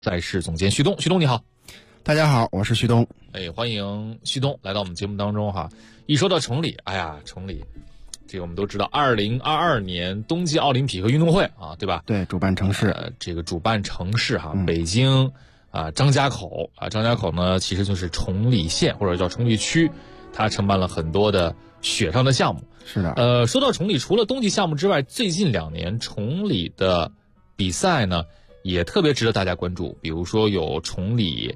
赛事总监旭东，旭东你好。 大家好，我是旭东。 欢迎旭东来到我们节目当中哈。一说到崇礼，崇礼，这个我们都知道，2022年冬季奥林匹克运动会啊，对吧？ 对，主办城市， 这个主办城市哈，北京张家口张家口呢其实就是崇礼县或者叫崇礼区，它承办了很多的雪上的项目。 是的。 说到崇礼，除了冬季项目之外，最近2年崇礼的比赛呢也特别值得大家关注，比如说有崇礼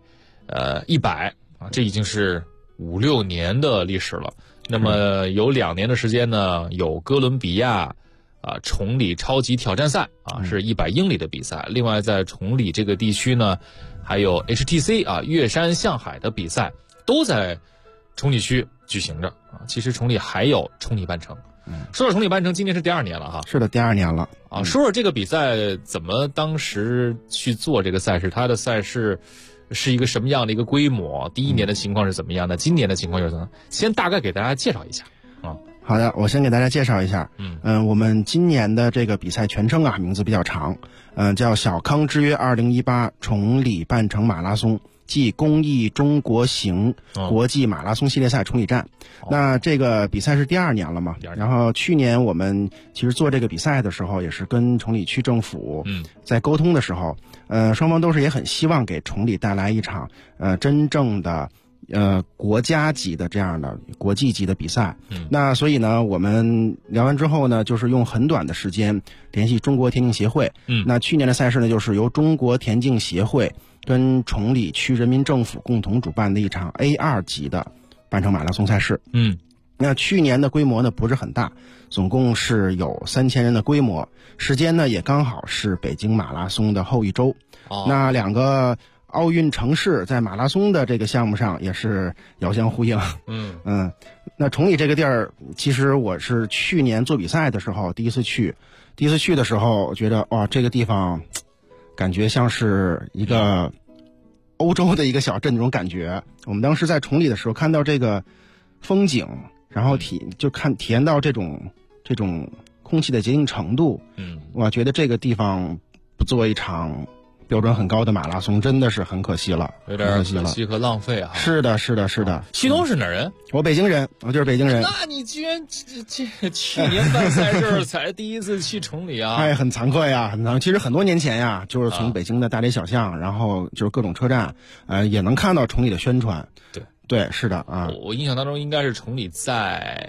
100这已经是5、6年的历史了。那么有2年的时间呢，有哥伦比亚崇礼超级挑战赛是100英里的比赛。另外在崇礼这个地区呢，还有 HTC 岳山向海的比赛都在崇礼区举行着其实崇礼还有崇礼半程。说到崇礼半程，今年是第2年了哈。 是的，第2年了说说这个比赛怎么当时去做这个赛事，它的赛事是一个什么样的一个规模？第1年的情况是怎么样的？今年的情况又是怎么样？先大概给大家介绍一下好的，我先给大家介绍一下。我们今年的这个比赛全称名字比较长，叫小康之约2018崇礼半程马拉松暨公益中国行国际马拉松系列赛崇礼站。那这个比赛是第2年了嘛？然后去年我们其实做这个比赛的时候，也是跟崇礼区政府在沟通的时候，双方都是也很希望给崇礼带来一场真正的国家级的这样的国际级的比赛。那所以呢，我们聊完之后呢，就是用很短的时间联系中国田径协会。那去年的赛事呢，就是由中国田径协会跟崇礼区人民政府共同主办的一场 A2 级的半程马拉松赛事。那去年的规模呢不是很大，总共是有3000人的规模，时间呢也刚好是北京马拉松的后一周。那2个奥运城市在马拉松的这个项目上也是遥相呼应。那崇礼这个地儿，其实我是去年做比赛的时候第一次去的时候，觉得哇，这个地方感觉像是一个欧洲的一个小镇那种感觉。我们当时在崇礼的时候看到这个风景，然后体验到这种空气的洁净程度，我觉得这个地方不做一场标准很高的马拉松真的是很可惜了， 有点可惜和浪费是的。 旭东是哪儿人？ 我北京人，我就是北京人。 那你居然这去年办赛事才第一次去崇礼啊？ 很惭愧呀，很惭愧。其实很多年前呀，就是从北京的大街小巷，然后就是各种车站，也能看到崇礼的宣传。对，是的我印象当中应该是崇礼在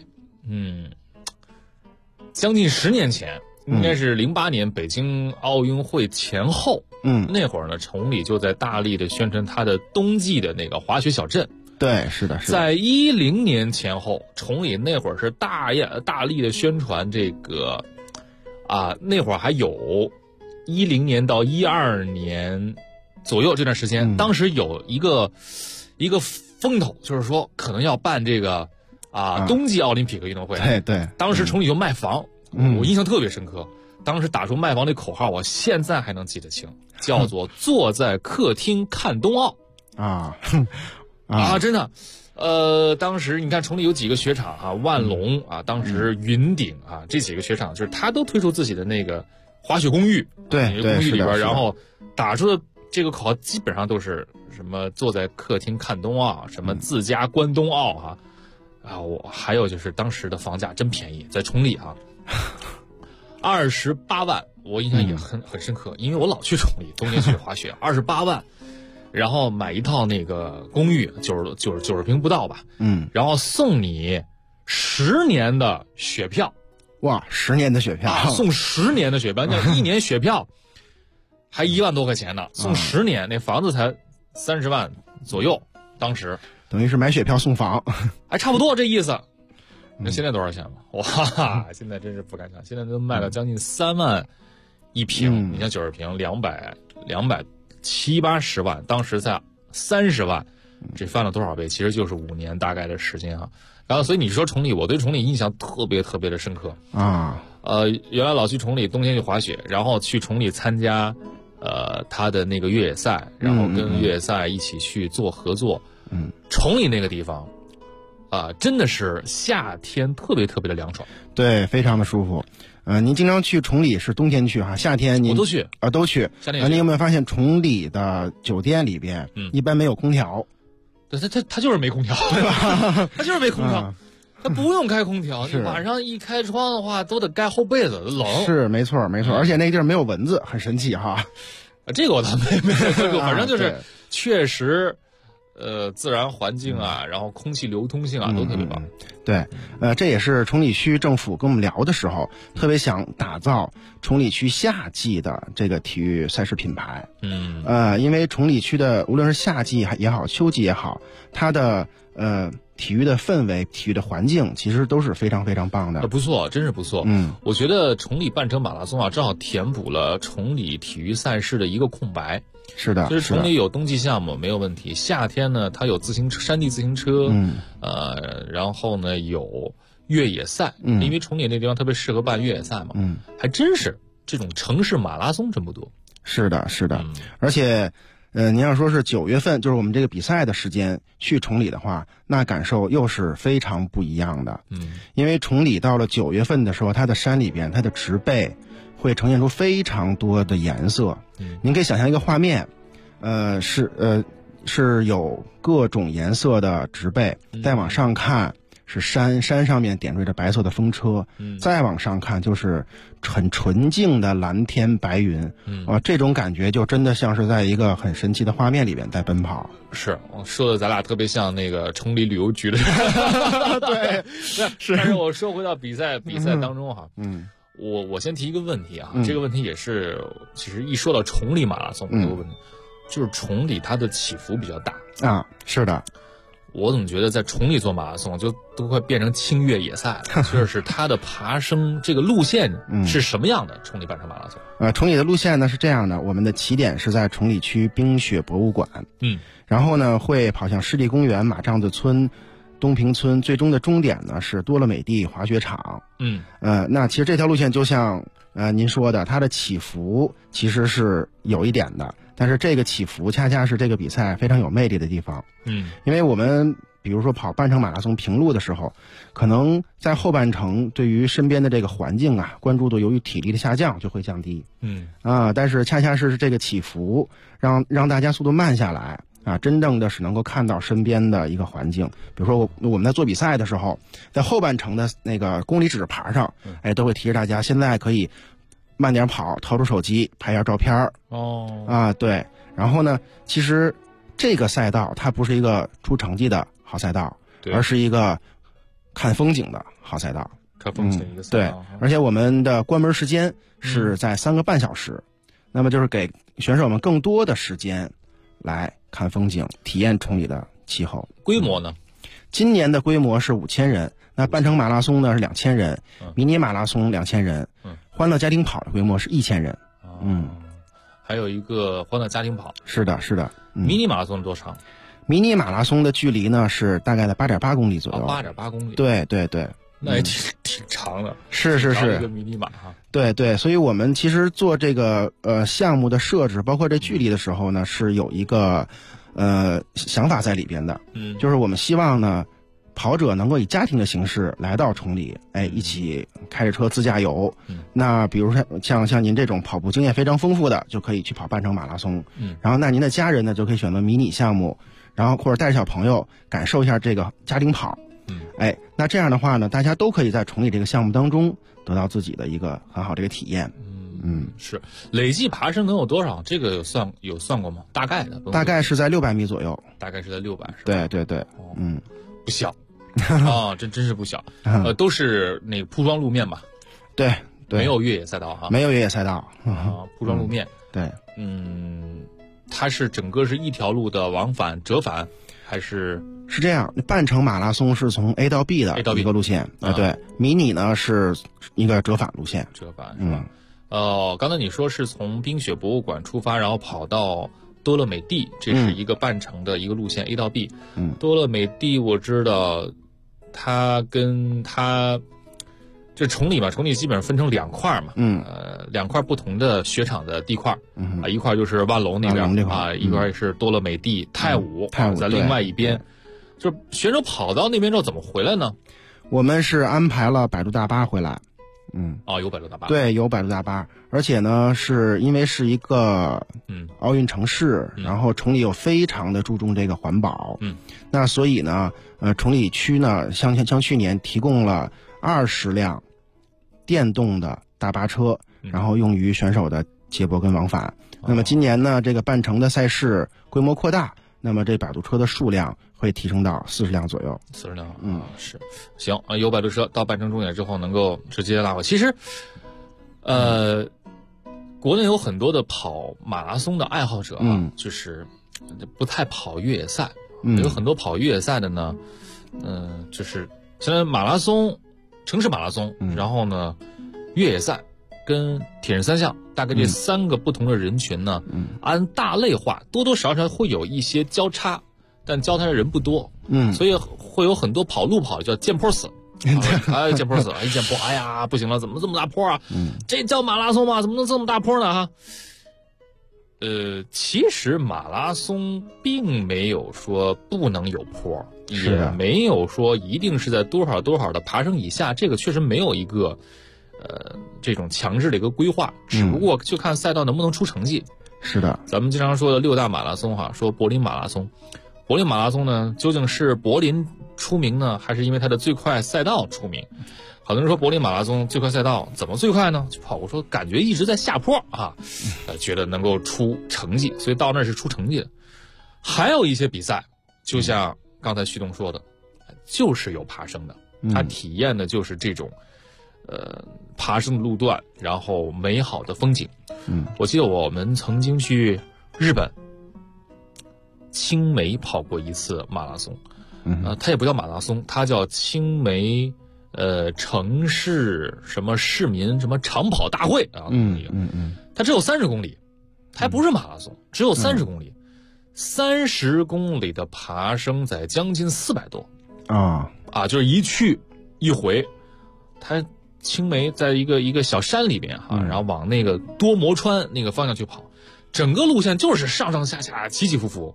将近10年前，应该是08年北京奥运会前后。那会儿呢，崇礼就在大力的宣传它的冬季的那个滑雪小镇。 对，是的。 在10年前后，崇礼那会儿是大力的宣传这个那会儿还有10年到12年左右这段时间，当时有一个风头，就是说可能要办这个冬季奥林匹克运动会。 对， 当时崇礼就卖房，我印象特别深刻。当时打出卖房的口号，我现在还能记得清，叫做坐在客厅看冬奥。真的。当时你看崇礼有几个雪场万隆当时云顶这几个雪场，就是他都推出自己的那个滑雪公寓。 对， 公寓里边，然后打出的这个口号基本上都是什么坐在客厅看冬奥，什么自家观冬奥我还有就是当时的房价真便宜，在崇礼28万，我印象也很深刻，因为我老去崇礼，冬天去滑雪，28万，然后买一套那个公寓，90平不到吧，然后送你10年的雪票。 哇，10年的雪票送10年的雪票，那1年雪票还1万多块钱呢，送10年，那房子才30万左右，当时等于是买雪票送房， 还差不多这意思。那现在多少钱了？哇，现在真是不敢想，现在都卖了将近3万一平。你像90平270、80万，当时才30万，这翻了多少倍？其实就是5年大概的时间然后所以你说崇礼，我对崇礼印象特别特别的深刻原来老去崇礼冬天去滑雪，然后去崇礼参加他的那个越野赛，然后跟越野赛一起去做合作。崇礼那个地方真的是夏天特别特别的凉爽。 对，非常的舒服。 您经常去崇礼是冬天去哈，夏天您我都去都去。 夏天您有没有发现崇礼的酒店里边，一般没有空调？ 对，他就是没空调，对吧？他就是没空调。它不用开空调，你晚上一开窗的话，都得盖厚被子，冷。 是没错，而且那地儿没有蚊子，很神奇哈。 这个我倒没有，反正就是确实，自然环境啊，然后空气流通性啊，都特别棒。 对，这也是崇礼区政府跟我们聊的时候，特别想打造崇礼区夏季的这个体育赛事品牌。因为崇礼区的无论是夏季也好，秋季也好，它的体育的氛围、体育的环境，其实都是非常非常棒的。 不错，真是不错。我觉得崇礼半程马拉松啊，正好填补了崇礼体育赛事的一个空白。 是的， 就是崇礼有冬季项目没有问题，夏天呢，它有山地自行车，然后呢有越野赛，因为崇礼那地方特别适合办越野赛嘛，还真是这种城市马拉松真不多。 是的，而且。您要说是9月份，就是我们这个比赛的时间去崇礼的话，那感受又是非常不一样的。因为崇礼到了9月份的时候，它的山里边，它的植被会呈现出非常多的颜色。您可以想象一个画面，是有各种颜色的植被，再往上看是山上面点缀着白色的风车，再往上看就是很纯净的蓝天白云，这种感觉就真的像是在一个很神奇的画面里边在奔跑。 是，说的咱俩特别像那个崇礼旅游局的对， 是。但是我说回到比赛当中哈，我先提一个问题啊，这个问题也是，其实一说到崇礼马拉松，这个问题就是崇礼它的起伏比较大啊，是的。 我总觉得在崇礼做马拉松就都快变成轻越野赛了，就是它的爬升这个路线是什么样的？崇礼半程马拉松， 崇礼的路线呢是这样的，我们的起点是在崇礼区冰雪博物馆，然后呢会跑向湿地公园、马帐子村、东平村，最终的终点呢是多乐美地滑雪场。那其实这条路线就像您说的，它的起伏其实是有一点的。但是这个起伏恰恰是这个比赛非常有魅力的地方。因为我们比如说跑半程马拉松平路的时候，可能在后半程对于身边的这个环境啊，关注度由于体力的下降就会降低。但是恰恰是这个起伏让大家速度慢下来啊，真正的是能够看到身边的一个环境。比如说我们在做比赛的时候，在后半程的那个公里指牌上，都会提示大家现在可以慢点跑，掏出手机拍一下照片。对。然后呢，其实这个赛道它不是一个出成绩的好赛道，而是一个看风景的好赛道。 看风景一个赛道。对，而且我们的关门时间是在3个半小时，那么就是给选手们更多的时间来看风景，体验崇礼的气候。 规模呢？ 今年的规模是5000人，那半程马拉松呢是2000人，迷你马拉松2000人，欢乐家庭跑的规模是1000人。 还有一个欢乐家庭跑。 是的。 迷你马拉松多长？ 迷你马拉松的距离呢是大概在8.8公里左右。 8.8公里。 对。 那也挺长的。 是。 一个迷你马哈。 对，所以我们其实做这个项目的设置，包括这距离的时候呢，是有一个想法在里边的。就是我们希望呢，跑者能够以家庭的形式来到崇礼，一起开着车自驾游。那比如说像您这种跑步经验非常丰富的，就可以去跑半程马拉松。然后那您的家人呢，就可以选择迷你项目，然后或者带着小朋友感受一下这个家庭跑。那这样的话呢，大家都可以在崇礼这个项目当中得到自己的一个很好的一个体验。 是累计爬升能有多少？这个有算过吗？大概的？ 大概是在600米左右。 大概是在600，是吧？ 对。 不小真是不小。都是那个铺装路面吧？ 对， 没有越野赛道哈。 没有越野赛道铺装路面。 对。 它是整个是一条路的往返折返，还是这样？半程马拉松是从 A 到 B 的一个路线对。迷你呢是一个折返路线。 折返是吧？刚才你说是从冰雪博物馆出发，然后跑到多乐美地，这是一个半程的一个路线，A 到 B。多乐美地我知道，它这崇礼嘛，崇礼基本上分成2块嘛，2块不同的雪场的地块，一块就是万隆那边啊，一块是多乐美地太武在另外一边。就是选手跑到那边之后怎么回来呢？ 我们是安排了摆渡大巴回来。 有百度大巴。 对，有百度大巴，而且呢，是因为是一个奥运城市，然后崇礼又非常的注重这个环保，那所以呢，崇礼区呢，像去年提供了20辆电动的大巴车，然后用于选手的接驳跟往返。那么今年呢，这个半程的赛事规模扩大，那么这摆渡车的数量会提升到40辆左右。 40辆，是，行啊，有摆渡车到半程终点之后能够直接拉回。其实，国内有很多的跑马拉松的爱好者就是不太跑越野赛，有很多跑越野赛的呢，就是现在马拉松、城市马拉松，然后呢，越野赛跟铁人三项，大概这3个不同的人群呢，按大类化，多多少少会有一些交叉，但交叉的人不多，所以会有很多跑路跑叫见坡死，见坡死，一见坡，哎呀，不行了，怎么这么大坡啊？这叫马拉松吗？怎么能这么大坡呢？哈，其实马拉松并没有说不能有坡，也没有说一定是在多少多少的爬升以下，这个确实没有一个这种强制的一个规划，只不过就看赛道能不能出成绩。 是的， 咱们经常说的6大马拉松哈，说柏林马拉松，柏林马拉松呢，究竟是柏林出名呢，还是因为它的最快赛道出名？很多人说柏林马拉松最快赛道怎么最快呢？就跑过说感觉一直在下坡啊，觉得能够出成绩，所以到那是出成绩的。还有一些比赛，就像刚才徐东说的，就是有爬升的，它体验的就是这种爬升的路段，然后美好的风景。我记得我们曾经去日本青梅跑过一次马拉松，它也不叫马拉松，它叫青梅城市什么市民什么长跑大会啊，它只有30公里，它还不是马拉松，只有30公里，30公里的爬升在将近400多就是一去一回，它青梅在一个小山里边然后往那个多摩川那个方向去跑，整个路线就是上上下下起起伏伏，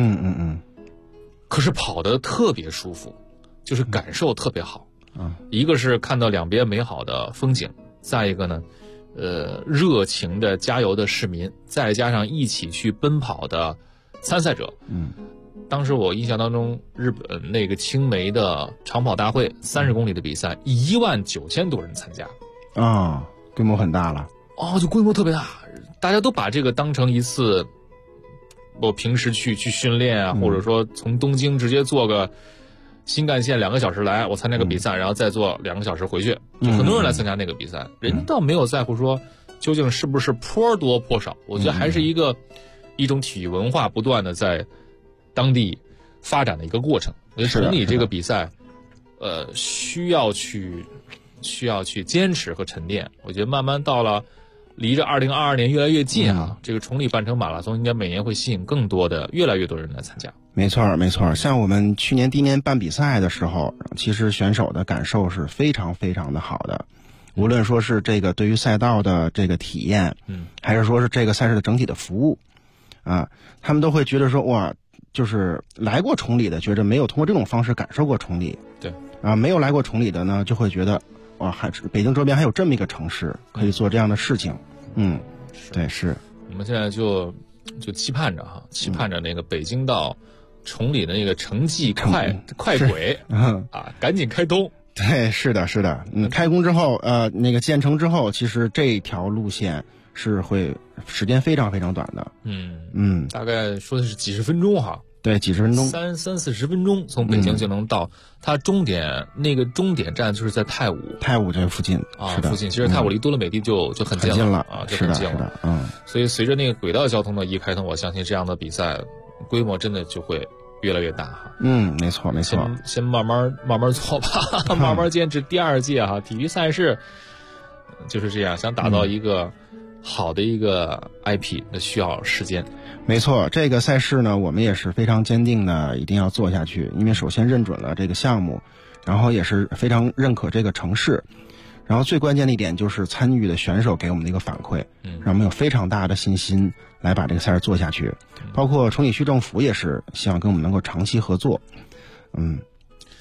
可是跑得特别舒服，就是感受特别好。一个是看到两边美好的风景，再一个呢，热情的加油的市民，再加上一起去奔跑的参赛者。当时我印象当中，日本那个青梅的长跑大会30公里的比赛，19000多人参加， 规模很大了。 就规模特别大，大家都把这个当成一次，我平时去训练啊，或者说从东京直接坐个新干线2个小时来，我参加个比赛，然后再坐2个小时回去，就很多人来参加那个比赛，人倒没有在乎说究竟是不是坡多坡少，我觉得还是一种体育文化不断的在当地发展的一个过程。我觉得崇礼这个比赛，需要去坚持和沉淀。我觉得慢慢到了离着2022年越来越近这个崇礼半程马拉松应该每年会吸引更多的越来越多人来参加。 没错，像我们去年第一年办比赛的时候，其实选手的感受是非常非常的好的，无论说是这个对于赛道的这个体验，还是说是这个赛事的整体的服务他们都会觉得说哇，就是来过崇礼的觉着没有通过这种方式感受过崇礼， 对没有来过崇礼的呢就会觉得哇，还是北京周边还有这么一个城市可以做这样的事情。对，是我们现在就期盼着那个北京到崇礼的那个城际快轨赶紧开通。 对，是的，开工之后那个建成之后，其实这条路线是会时间非常非常短的。 大概说的是几十分钟对，几十分钟 ，30-40分钟从北京就能到它终点，那个终点站就是在太武这附近是的， 附近其实太武离多乐美地就很近了就很近了。所以随着那个轨道交通的一开通，我相信这样的比赛规模真的就会越来越大没错， 先慢慢做吧，慢慢坚持。第2届体育赛事就是这样，想打造一个好的一个 IP 那需要时间。 没错，这个赛事呢，我们也是非常坚定的一定要做下去，因为首先认准了这个项目，然后也是非常认可这个城市，然后最关键的一点就是参与的选手给我们的一个反馈，让我们有非常大的信心来把这个赛事做下去。包括崇礼区政府也是希望跟我们能够长期合作。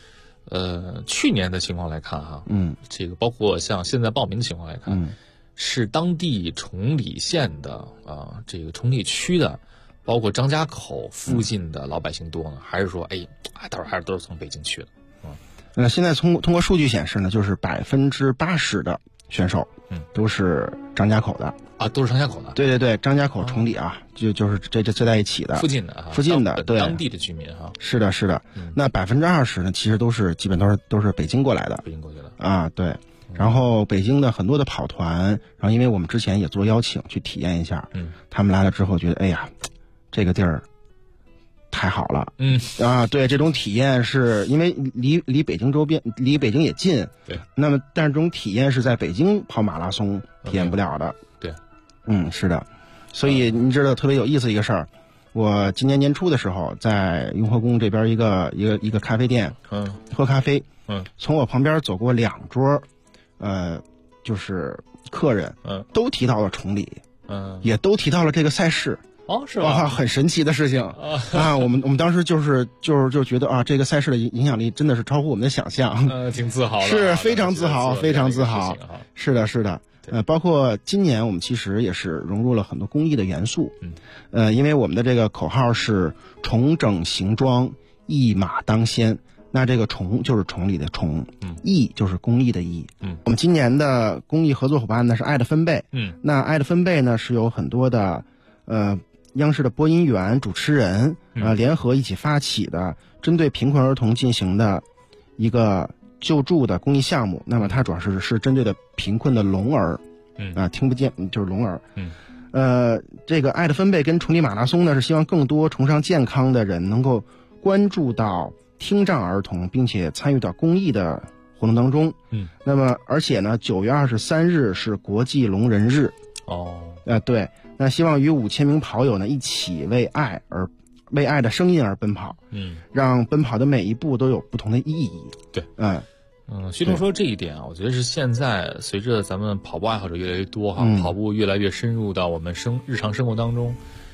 去年的情况来看哈，这个包括像现在报名的情况来看，是当地崇礼县的这个崇礼区的，包括张家口附近的老百姓多呢，还是说到时候还是都是从北京去的？ 现在通过数据显示呢，就是80%的选手，都是张家口的啊，都是张家口的。 对对对，张家口崇礼啊，就是这在一起的， 附近的对，当地的居民哈。 是的，是的。那20%呢，其实基本都是北京过来的。 北京过去的啊，对。然后北京的很多的跑团，然后因为我们之前也做邀请去体验一下，他们来了之后觉得，哎呀，这个地儿太好了，对，这种体验是因为离北京周边，离北京也近， 对。 那么，但是这种体验是在北京跑马拉松体验不了的， 对。 是的。所以你知道特别有意思一个事儿，我今年年初的时候在雍和宫这边一个咖啡店，喝咖啡，从我旁边走过2桌，就是客人，都提到了崇礼，也都提到了这个赛事。 是吧？ 很神奇的事情啊！我们当时就是觉得啊，这个赛事的影响力真的是超乎我们的想象， 挺自豪的， 是非常自豪，非常自豪。是的，是的。包括今年我们其实也是融入了很多公益的元素，因为我们的这个口号是重整行装，一马当先。那这个崇就是崇礼的崇，义就是公益的义。我们今年的公益合作伙伴呢是爱的分贝，那爱的分贝呢是有很多的央视的播音员、主持人联合一起发起的，针对贫困儿童进行的一个救助的公益项目。那么它主要是针对的贫困的聋儿，听不见就是聋儿。这个爱的分贝跟崇礼马拉松呢，是希望更多崇尚健康的人能够关注到听障儿童，并且参与到公益的活动当中。那么而且呢，9月23日是国际聋人日。对。那希望与5000名跑友呢一起为爱的声音而奔跑，让奔跑的每一步都有不同的意义。 对，徐总说这一点啊，我觉得是现在随着咱们跑步爱好者越来越多哈，跑步越来越深入到我们日常生活当中，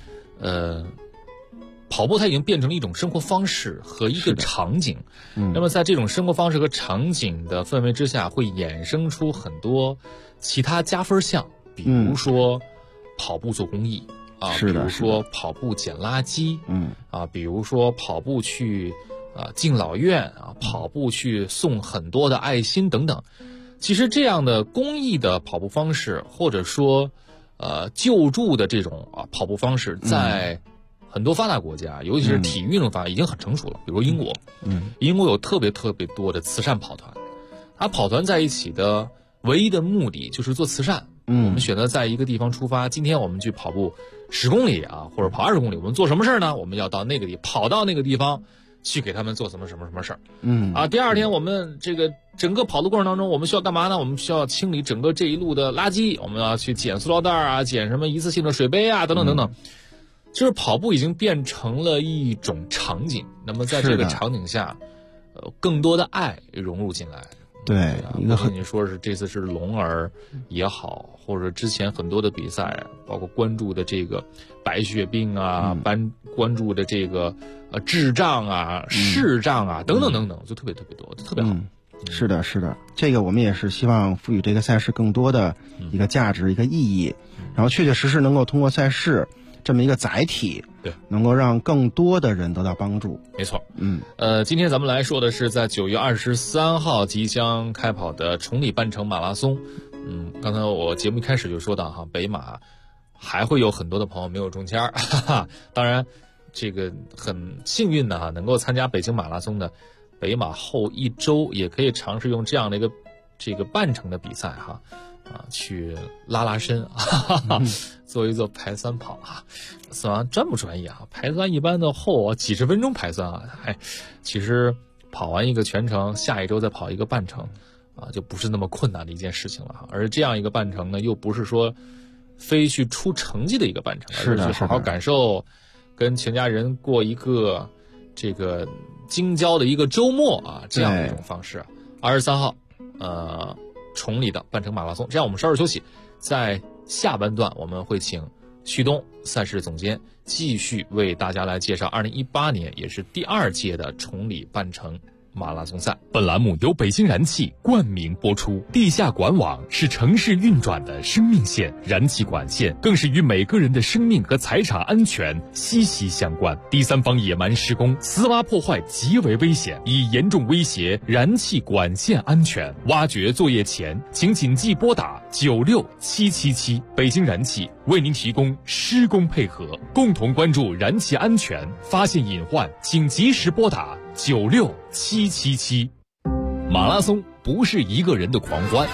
跑步它已经变成了一种生活方式和一个场景。那么在这种生活方式和场景的氛围之下，会衍生出很多其他加分项，比如说跑步做公益比如说跑步捡垃圾，比如说跑步去敬老院跑步去送很多的爱心等等。其实这样的公益的跑步方式，或者说救助的这种跑步方式，在很多发达国家，尤其是体育运动发达已经很成熟了。比如英国，英国有特别多的慈善跑团，它跑团在一起的唯一的目的就是做慈善。我们选择在一个地方出发，今天我们去跑步10公里或者跑20公里，我们做什么事呢？我们要到那个跑到那个地方去给他们做什么事儿。第二天我们这个整个跑的过程当中，我们需要干嘛呢？我们需要清理整个这一路的垃圾，我们要去捡塑料袋捡什么一次性的水杯等等等等。就是跑步已经变成了一种场景，那么在这个场景下，更多的爱融入进来。 对， 不仅你说是这次是聋儿也好，或者之前很多的比赛，包括关注的这个白血病关注的这个智障视障等等等等，就特别多，特别好。 是的，是的，这个我们也是希望赋予这个赛事更多的一个价值、一个意义，然后确实能够通过赛事这么一个载体， 对， 能够让更多的人得到帮助。 没错，今天咱们来说的是在9月23号即将开跑的崇礼半程马拉松。刚才我节目一开始就说到北马还会有很多的朋友没有中签当然，这个很幸运的能够参加北京马拉松的，北马后1周也可以尝试用这样的一个这个半程的比赛去拉伸做一做排酸跑算专不专业排酸一般的后几十分钟排酸其实跑完一个全程，下一周再跑一个半程就不是那么困难的一件事情了而这样一个半程呢，又不是说非去出成绩的一个半程，而是去好好感受跟全家人过一个这个京郊的一个周末这样的一种方式。23号崇礼的半程马拉松。这样我们稍事休息，在下半段我们会请旭东赛事总监继续为大家来介绍2018年也是第2届的崇礼半程马拉松赛。本栏目由北京燃气冠名播出。地下管网是城市运转的生命线，燃气管线更是与每个人的生命和财产安全息息相关。第三方野蛮施工、私挖破坏极为危险，已严重威胁燃气管线安全。挖掘作业前，请谨记拨打96777。北京燃气为您提供施工配合，共同关注燃气安全，发现隐患请及时拨打96777。马拉松不是一个人的狂欢，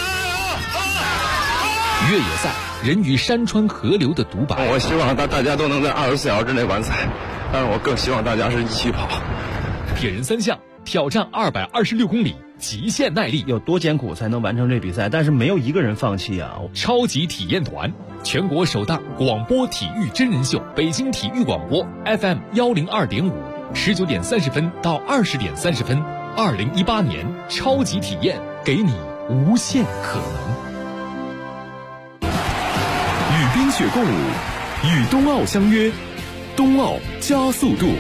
越野赛人与山川河流的独白。 我希望大家都能在24小时之内完赛，但是我更希望大家是一起跑。 铁人三项挑战226公里，极限耐力， 有多艰苦才能完成这比赛？但是没有一个人放弃啊！ 超级体验团，全国首档广播体育真人秀，北京体育广播 FM 102.5，19点30分到20点30分，2018年超级体验，给你无限可能。 与冰雪共舞，与冬奥相约，冬奥加速度。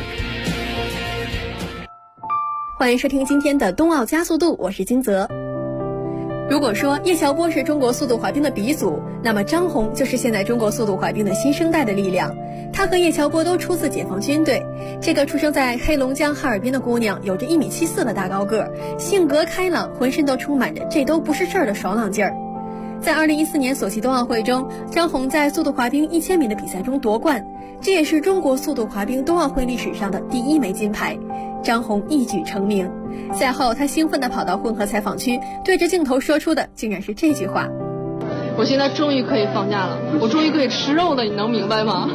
欢迎收听今天的冬奥加速度，我是金泽。如果说叶乔波是中国速度滑冰的鼻祖，那么张红就是现在中国速度滑冰的新生代的力量。她和叶乔波都出自解放军队，这个出生在黑龙江哈尔滨的姑娘有着1.74米的大高个儿，性格开朗，浑身都充满着这都不是事儿的爽朗劲儿。在2014年索契冬奥会中，张红在速度滑冰1000米的比赛中夺冠，这也是中国速度滑冰冬奥会历史上的第1枚金牌。张红一举成名。赛后，他兴奋地跑到混合采访区，对着镜头说出的竟然是这句话： 我现在终于可以放假了，我终于可以吃肉了，你能明白吗？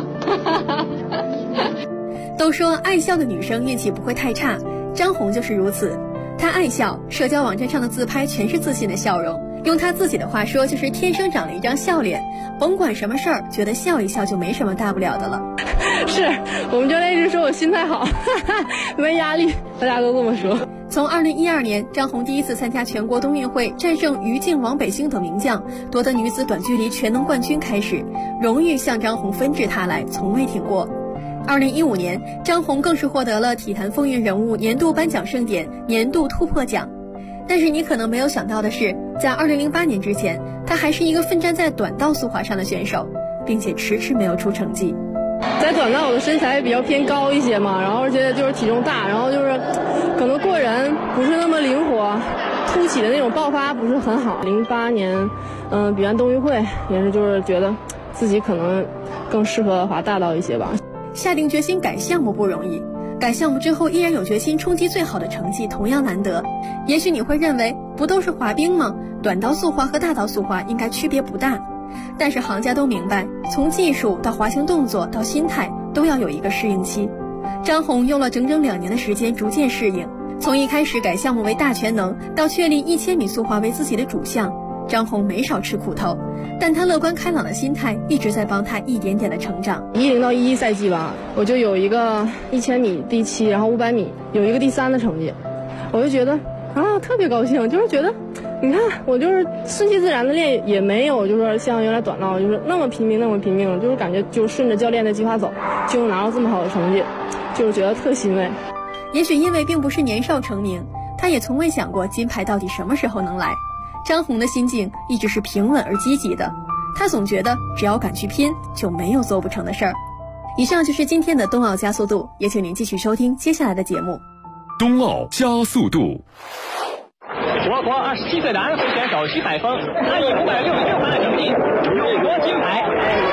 都说爱笑的女生运气不会太差，张红就是如此。她爱笑，社交网站上的自拍全是自信的笑容，用她自己的话说，就是天生长了一张笑脸，甭管什么事儿，觉得笑一笑就没什么大不了的了。 是我们教练一直说我心态好，没压力，大家都这么说。 从2012年张红第一次参加全国冬运会，战胜于静、王北星等名将，夺得女子短距离全能冠军开始，荣誉向张红纷至沓来，从未停过。2015年，张红更是获得了体坛风云人物年度颁奖盛典年度突破奖。但是你可能没有想到的是，在2008年之前，她还是一个奋战在短道速滑上的选手，并且迟迟没有出成绩。 在短道我的身材比较偏高一些嘛，然后而且就是体重大，然后就是可能过人不是那么灵活，突起的那种爆发不是很好。08年比完冬运会也是就是觉得自己可能更适合滑大道一些吧。 下定决心改项目不容易，改项目之后依然有决心冲击最好的成绩同样难得。也许你会认为不都是滑冰吗？短道速滑和大道速滑应该区别不大。但是行家都明白，从技术到滑行动作到心态都要有一个适应期。张红用了整整2年的时间逐渐适应，从一开始改项目为大全能，到确立1000米速滑为自己的主项，张红没少吃苦头，但他乐观开朗的心态一直在帮他一点点的成长。 10到11赛季吧，我就有一个1000米第7，然后500米有一个第3的成绩，我就觉得特别高兴，就是觉得你看我就是顺其自然的练，也没有就是说像原来短道就是那么拼命，就是感觉就顺着教练的计划走，就能拿到这么好的成绩，就是觉得特欣慰。 也许因为并不是年少成名，他也从未想过金牌到底什么时候能来。张红的心境一直是平稳而积极的，他总觉得只要敢去拼，就没有做不成的事儿。以上就是今天的冬奥加速度，也请您继续收听接下来的节目。 冬奥加速度。 我国27岁的安徽选手徐海峰，他以566分的成绩勇夺金牌。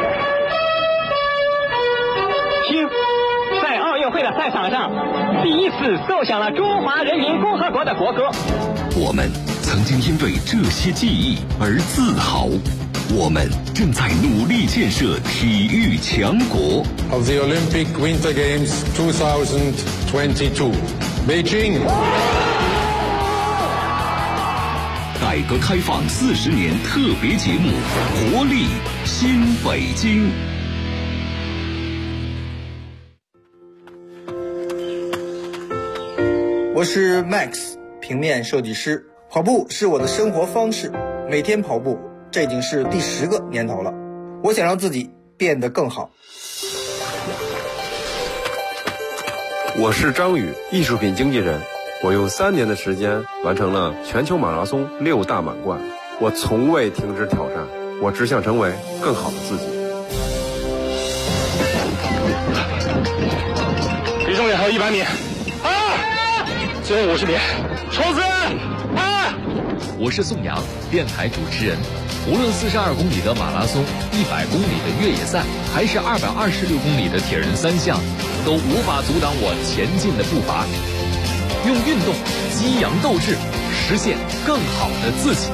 听，在奥运会的赛场上，第一次奏响了中华人民共和国的国歌。 我们曾经因为这些记忆而自豪，我们正在努力建设体育强国。 Of the Olympic Winter Games 2022, Beijing。 改革开放40年特别节目《活力新北京》。 我是 Max， 平面设计师。跑步是我的生活方式，每天跑步，这已经是第10个年头了。我想让自己变得更好。 我是张宇，艺术品经纪人。 我用3年的时间完成了全球马拉松6大满贯，我从未停止挑战，我只想成为更好的自己。 离终点还有100米，最后50米，冲刺！ 我是宋阳，电台主持人。无论42公里的马拉松、100公里的越野赛，还是226公里的铁人3项，都无法阻挡我前进的步伐。用运动激扬斗志，实现更好的自己。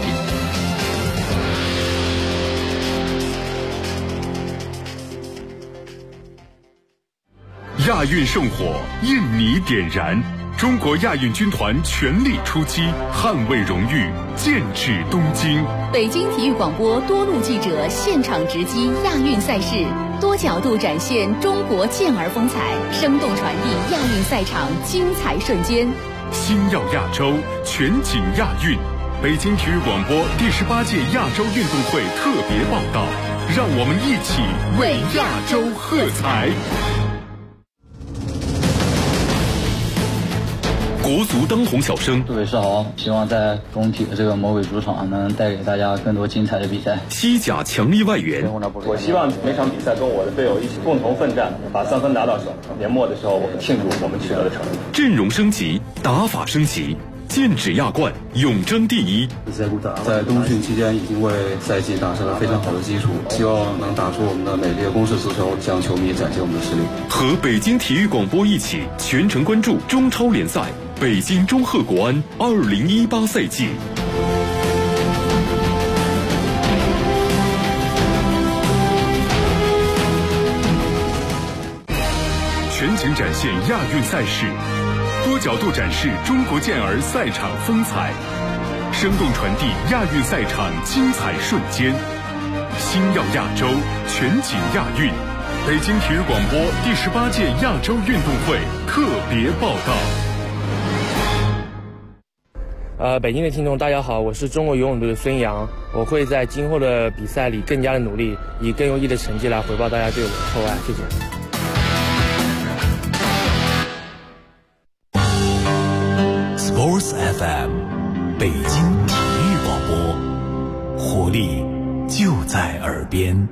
亚运圣火，印尼点燃。中国亚运军团全力出击，捍卫荣誉，剑指东京。 北京体育广播多路记者现场直击亚运赛事，多角度展现中国健儿风采，生动传递亚运赛场精彩瞬间。 星耀亚洲，全景亚运。北京体育广播第18届亚洲运动会特别报道，让我们一起为亚洲喝彩。国足当红小生， 各位是好，希望在工体的这个魔鬼主场能带给大家更多精彩的比赛。 西甲强力外援， 我希望每场比赛跟我的队友一起共同奋战，把3分拿到手。年末的时候，我们庆祝我们取得的成绩。 阵容升级，打法升级，剑指亚冠，永争第一。 在冬训期间已经为赛季打下了非常好的基础，希望能打出我们的美丽的攻势足球，向球迷展现我们的实力。 和北京体育广播一起全程关注中超联赛。北京中赫国安2018赛季，全景展现亚运赛事，多角度展示中国健儿赛场风采，生动传递亚运赛场精彩瞬间。星耀亚洲，全景亚运。北京体育广播第18届亚洲运动会特别报道。 北京的听众大家好，我是中国游泳队的孙杨，我会在今后的比赛里更加的努力，以更优异的成绩来回报大家对我的厚爱，谢谢。 Sports FM， 北京体育广播，活力就在耳边。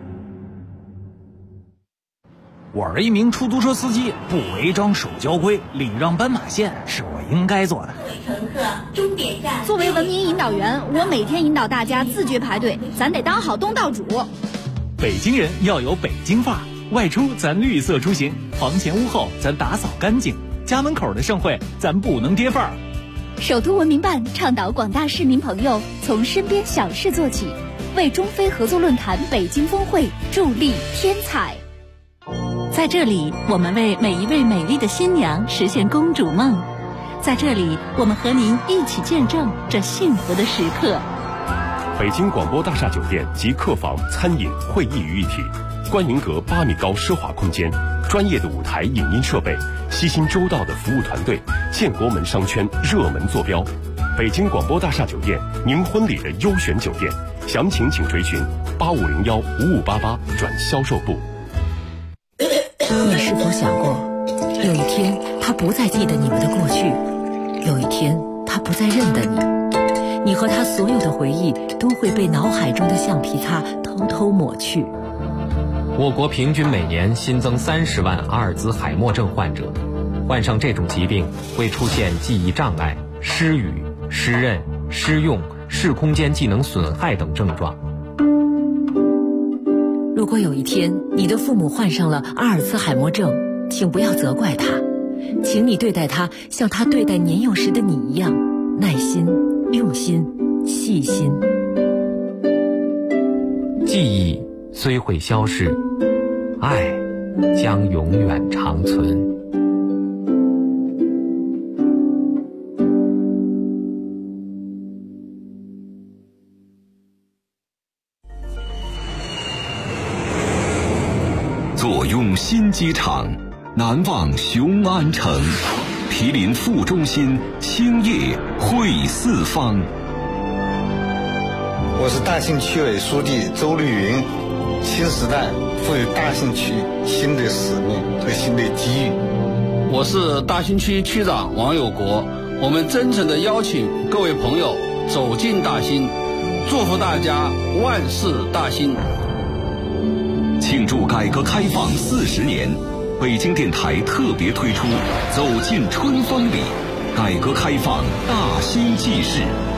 我是一名出租车司机，不违章守交规，礼让斑马线是我应该做的。 乘客，终点站。 作为文明引导员，我每天引导大家自觉排队，咱得当好东道主。 北京人要有北京范儿，外出咱绿色出行，房前屋后咱打扫干净，家门口的盛会咱不能跌范儿。 首都文明办倡导广大市民朋友从身边小事做起，为中非合作论坛北京峰会助力添彩。 在这里，我们为每一位美丽的新娘实现公主梦。在这里，我们和您一起见证这幸福的时刻。 北京广播大厦酒店集客房、餐饮、会议于一体，观云阁8米高奢华空间，专业的舞台影音设备，悉心周到的服务团队，建国门商圈热门坐标。北京广播大厦酒店，您婚礼的优选酒店，详情请垂询8501-5588转销售部。 你是否想过，有一天他不再记得你们的过去，有一天他不再认得你，你和他所有的回忆都会被脑海中的橡皮擦偷偷抹去。 我国平均每年新增30万阿尔兹海默症患者，患上这种疾病会出现记忆障碍、失语、失认、失用、视空间技能损害等症状。 如果有一天你的父母患上了阿尔茨海默症，请不要责怪他，请你对待他像他对待年幼时的你一样，耐心、用心、细心。 记忆虽会消逝，爱将永远长存。 坐拥新机场，难忘雄安城，毗邻副中心，兴业汇四方。 我是大兴区委书记周绿云。新时代赋予大兴区新的使命和新的机遇。 我是大兴区区长王有国， 我们真诚地邀请各位朋友走进大兴，祝福大家万事大兴。 庆祝改革开放40年，北京电台特别推出《走进春风里》，改革开放大兴纪事。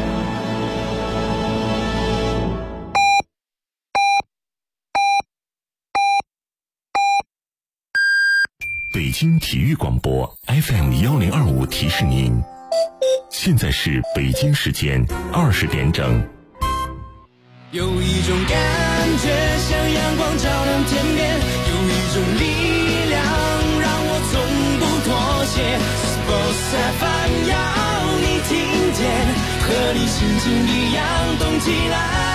北京体育广播 FM1025提示您，现在是北京时间20点整。 有一种感觉像阳光照亮天边，有一种力量让我从不妥协。Sports FM 要你听见，和你心情一样动起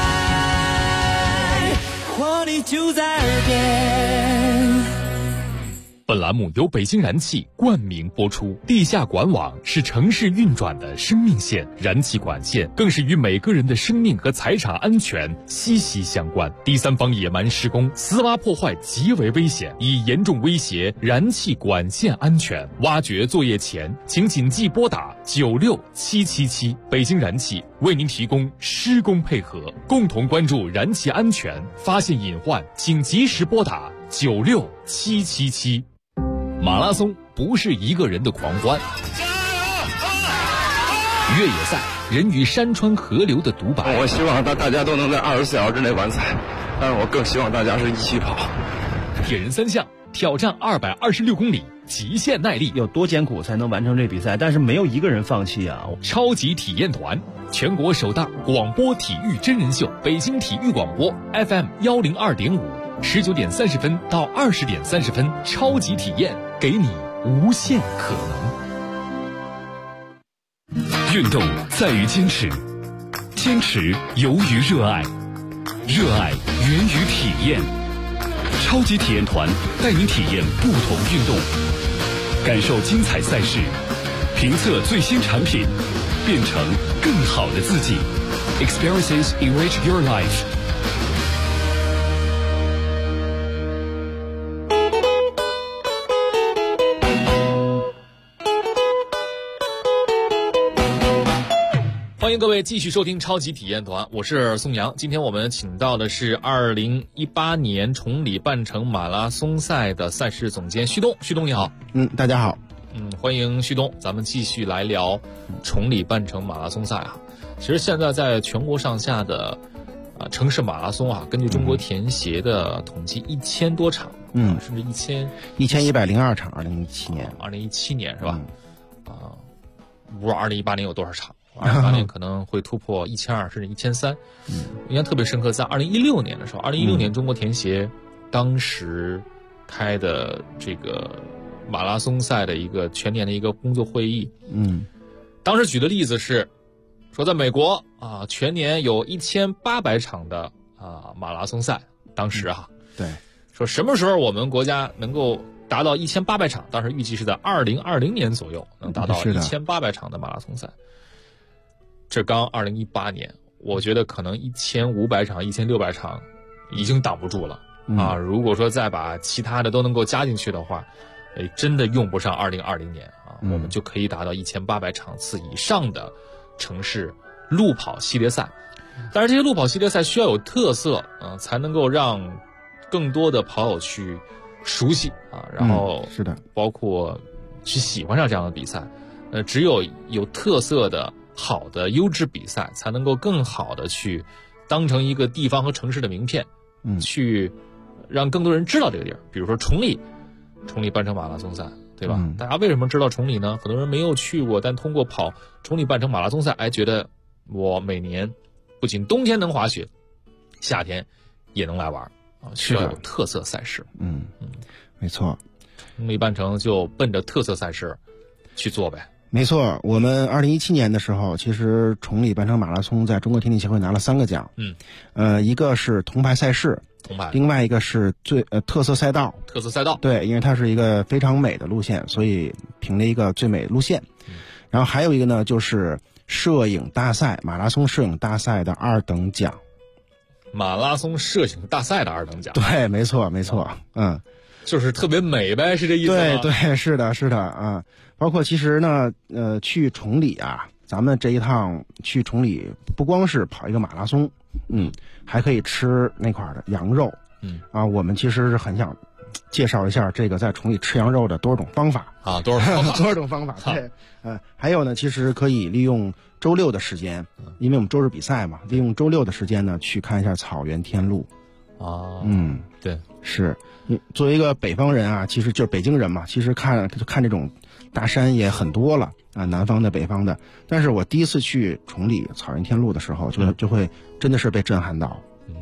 来，活力就在耳边。 本栏目由北京燃气冠名播出。地下管网是城市运转的生命线，燃气管线更是与每个人的生命和财产安全息息相关。第三方野蛮施工、私挖破坏极为危险，已严重威胁燃气管线安全。挖掘作业前，请谨记拨打96777。北京燃气为您提供施工配合，共同关注燃气安全，发现隐患请及时拨打96777。马拉松不是一个人的狂欢，越野赛人与山川河流的独白。 我希望大家都能在24小时之内完赛，但是我更希望大家是一起跑。 铁人三项挑战226公里，极限耐力， 有多艰苦才能完成这比赛？但是没有一个人放弃啊！ 超级体验团，全国首档广播体育真人秀，北京体育广播 FM102.5，19点30分到20点30分，超级体验，给你无限可能。运动在于坚持，坚持由于热爱，热爱源于体验。超级体验团带您体验不同运动，感受精彩赛事，评测最新产品，变成更好的自己。Experiences enrich your life。 欢迎各位继续收听超级体验团，我是宋阳。今天我们请到的是2018年崇礼半程马拉松赛的赛事总监旭东。旭东你好。 大家好。 欢迎旭东，咱们继续来聊崇礼半程马拉松赛啊。其实现在在全国上下的城市马拉松啊，根据中国田协的统计，1000多场，甚至 1102场，2017年 ，2017年是吧？不知道2018年有多少场。2018年可能会突破1200甚至1300。印象特别深刻，在2016年的时候，2016年中国田协当时开的这个马拉松赛的一个全年的一个工作会议。当时举的例子是说，在美国全年有1800场的马拉松赛。当时对， 说什么时候我们国家能够达到1800场？当时预计是在2020年左右能达到1800场的马拉松赛。这刚2018年，我觉得可能1500场、1600场已经挡不住了如果说再把其他的都能够加进去的话，真的用不上2020年我们就可以达到1800场次以上的城市路跑系列赛。但是这些路跑系列赛需要有特色才能够让更多的跑友去熟悉然后是的， 包括去喜欢上这样的比赛。只有特色的好的优质比赛才能够更好的去当成一个地方和城市的名片，去让更多人知道这个地儿。比如说崇礼半程马拉松赛，对吧？大家为什么知道崇礼呢？很多人没有去过，但通过跑崇礼半程马拉松赛，觉得我每年不仅冬天能滑雪，夏天也能来玩需要有特色赛事。 没错， 崇礼半程就奔着特色赛事去做呗。 没错，我们2017年的时候，其实崇礼半程马拉松在中国田径协会拿了3个奖。一个是铜牌赛事，另外一个是特色赛道。 特色赛道， 对，因为它是一个非常美的路线，所以评了一个最美路线。然后还有一个呢，就是摄影大赛，马拉松摄影大赛的2等奖。 马拉松摄影大赛的2等奖。 对，没错。 就是特别美呗，是这意思吗？ 对，是的啊。包括其实呢，去崇礼啊，咱们这一趟去崇礼不光是跑一个马拉松，还可以吃那块的羊肉，我们其实是很想介绍一下这个在崇礼吃羊肉的多种方法啊，多种方法， 对，还有呢，其实可以利用周六的时间，因为我们周日比赛嘛，利用周六的时间呢去看一下草原天路。 对， 是你作为一个北方人啊，其实就是北京人嘛，其实看这种大山也很多了啊，南方的、北方的。但是我第一次去崇礼草原天路的时候，就会真的是被震撼到。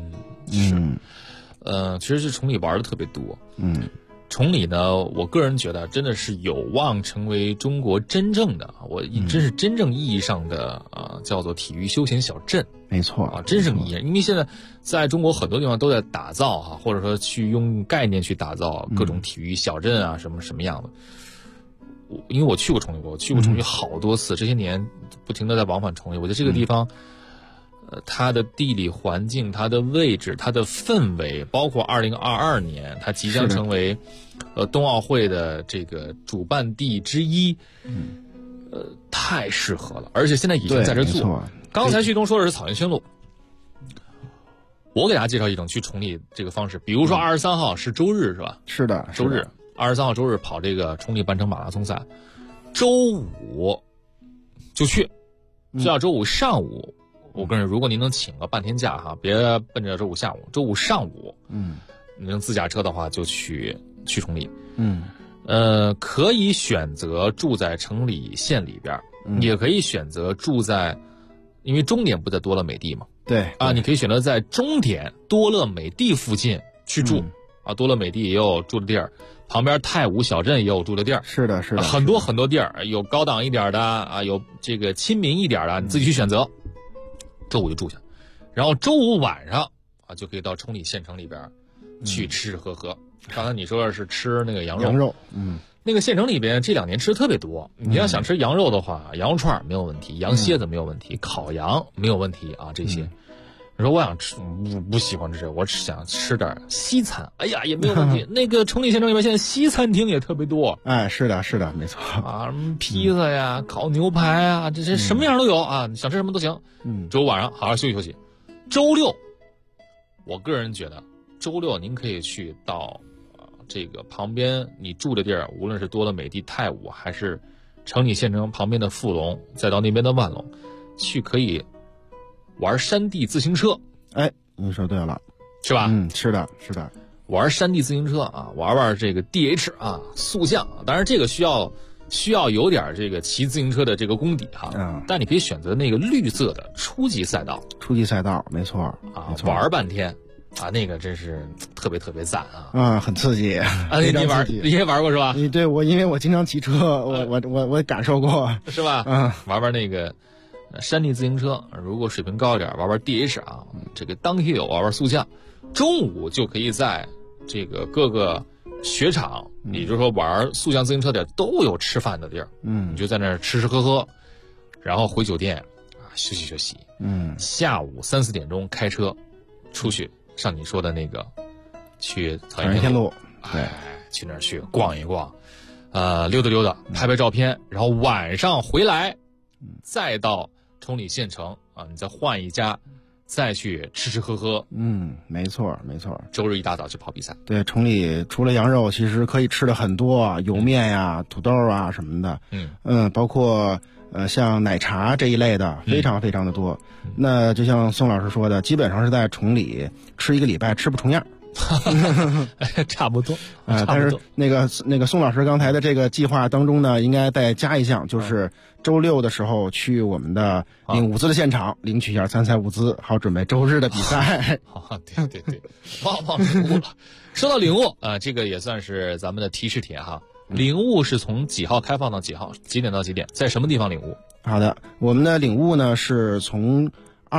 其实是崇礼玩的特别多。崇礼呢，我个人觉得真的是有望成为中国真正的，真是真正意义上的叫做体育休闲小镇。 没错啊，真正意义，因为现在在中国很多地方都在打造或者说去用概念去打造各种体育小镇啊，什么样的。因为我去过崇礼过，我去过崇礼好多次，这些年不停的在往返崇礼。我觉得这个地方，它的地理环境、它的位置、它的氛围，包括2022年它即将成为冬奥会的这个主办地之一，太适合了，而且现在已经在这做。刚才旭东说的是草原宣路，我给大家介绍一种去崇礼这个方式，比如说23号是周日是吧？ 是的， 周日23号周日跑这个崇礼半程马拉松赛，周五就去，最好周五上午。我个人，如果您能请个半天假别奔着周五下午，周五上午，你能自驾车的话就去崇礼，可以选择住在崇礼县里边，也可以选择住在，因为终点不在多乐美地嘛， 对你可以选择在终点多乐美地附近去住，多乐美地也有住的地儿，旁边太武小镇也有住的地儿， 是的， 很多地儿，有高档一点的有这个亲民一点的，你自己去选择。周五就住下，然后周五晚上就可以到崇礼县城里边去吃喝喝。刚才你说的是吃那个羊肉，那个县城里边这2年吃的特别多。你要想吃羊肉的话，羊肉串没有问题，羊蝎子没有问题，烤羊没有问题这些。你说我想吃，不喜欢吃这个，我只想吃点西餐，哎呀也没有问题。那个崇礼县城里边现在西餐厅也特别多， 是的，没错什么披萨呀、烤牛排啊，这些什么样都有想吃什么都行。周五晚上好好休息休息。周六，我个人觉得周六您可以去到这个旁边你住的地儿，无论是多乐美地、太武，还是崇礼县城旁边的富龙，再到那边的万隆，去可以玩山地自行车。 你说对了， 是吧？ 是的， 玩山地自行车玩这个 DH 速降，当然这个需要有点这个骑自行车的这个功底但你可以选择那个绿色的初级赛道， 没错玩半天那个真是特别特别赞很刺激你也玩过是吧？ 对，因为我经常骑车，我感受过， 是吧？玩那个山地自行车，如果水平高一点，玩 DH 这个 downhill 玩速降。中午就可以在这个各个雪场，也就是说玩速降自行车的都有吃饭的地儿，你就在那儿吃喝喝，然后回酒店休息休息。下午3、4点钟开车出去，像你说的那个去草原天路， 对， 去那儿去逛一逛，溜达溜达，拍拍照片，然后晚上回来，再到崇礼县城你再换一家，再去吃喝喝。 没错。 周日一大早去跑比赛。 对，崇礼除了羊肉，其实可以吃的很多，油面呀、土豆啊什么的。包括像奶茶这一类的，非常非常的多。那就像宋老师说的，基本上是在崇礼吃1个礼拜吃不重样。 差不多但是那个宋老师刚才的这个计划当中呢，应该再加一项，就是周六的时候去我们的领物资的现场领取一下参赛物资，好准备周日的比赛。 对，忘领物了。说到领物这个也算是咱们的提示帖领物是从几号开放到几号，几点到几点，在什么地方领物？ 好的，我们的领物呢是从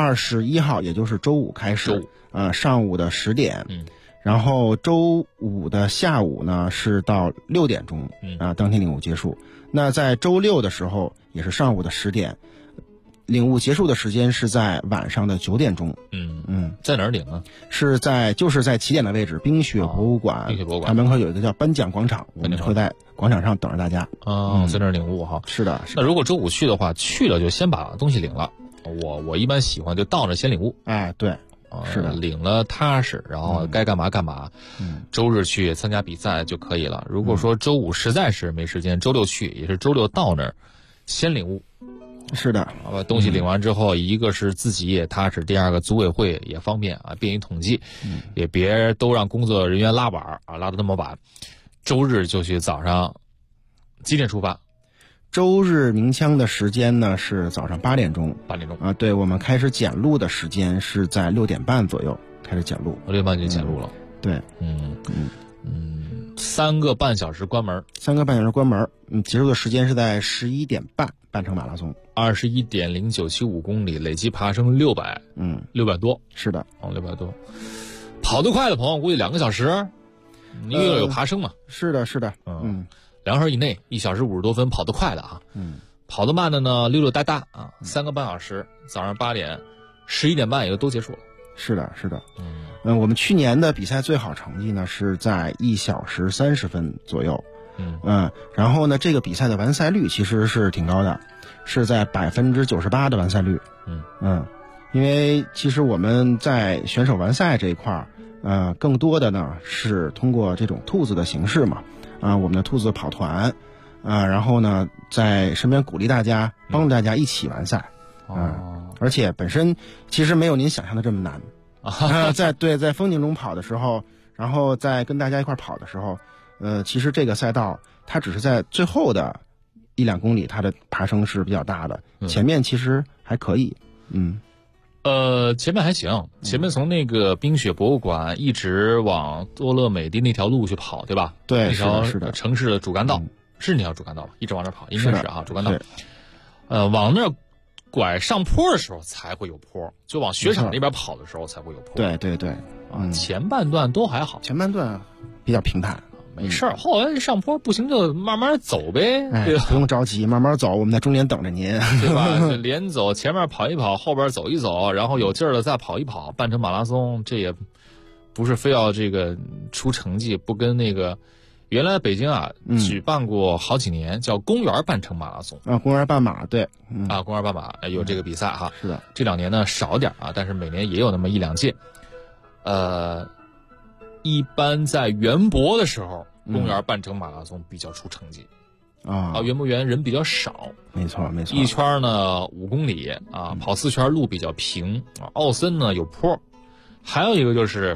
21号，也就是周五开始，上午的10点。然后周五的下午呢是到6点钟当天领物结束。那在周六的时候也是上午的10点， 领物结束的时间是在晚上的9点钟。 在哪儿领呢？ 就是在起点的位置，冰雪博物馆。 冰雪博物馆它门口有一个叫颁奖广场，我们会在广场上等着大家。 在那儿领物哈。 是的。 那如果周五去的话，去了就先把东西领了。我一般喜欢就到那先领物。 哎，对。是的， 领了踏实，然后该干嘛干嘛。周日去参加比赛就可以了。如果说周五实在是没时间，周六去也是周六到那儿先领物。 是的， 把东西领完之后，一个是自己也踏实，第二个组委会也方便啊，便于统计，也别都让工作人员拉晚啊，拉得那么晚。周日就去早上几点出发？ 周日鸣枪的时间呢是早上8点钟。 8点钟啊，对，我们开始检录的时间是在6点半左右开始检录。 6点半就检录了。 对 ，3个半小时关门。 3个半小时关门。结束的时间是在11点半，半程马拉松 21.0975公里，累计爬升600多。 是的 ，600多。跑得快的朋友估计2个小时，因为有爬升嘛。 是的 ，2小时以内，1小时50多分，跑得快的啊。跑得慢的呢，溜溜达达啊，3个半小时，早上8点，11点半也就都结束了。 是的。我们去年的比赛最好成绩呢是在1小时30分左右。然后呢，这个比赛的完赛率其实是挺高的，是在98%的完赛率。因为其实我们在选手完赛这一块更多的呢是通过这种兔子的形式嘛。我们的兔子跑团，然后呢，在身边鼓励大家，帮助大家一起完赛。而且本身其实没有您想象的这么难。在风景中跑的时候，然后在跟大家一块跑的时候，其实这个赛道它只是在最后的1-2公里，它的爬升是比较大的，前面其实还可以。 前面还行，前面从那个冰雪博物馆一直往多乐美的那条路去跑，对吧？ 对， 那条是的， 城市的主干道，是那条主干道吧？一直往那跑，应该是啊，主干道。往那拐上坡的时候才会有坡，就往雪场那边跑的时候才会有坡。 对， 前半段都还好， 前半段比较平坦。 没事儿，后来上坡不行就慢慢走呗，对吧？ 不用着急，慢慢走，我们在中间等着您， 对吧？连走，前面跑一跑，后边走一走，然后有劲儿了再跑一跑，半程马拉松，这也不是非要这个出成绩，不跟那个原来北京举办过好几年叫公园半程马拉松公园半马，对， 公园半马有这个比赛哈。 是的， 这2年呢少点但是每年也有那么1-2届。一般在园博的时候，公园半程马拉松比较出成绩。园博园人比较少， 没错， 一圈呢5公里跑4圈路比较平奥森呢有坡，还有一个就是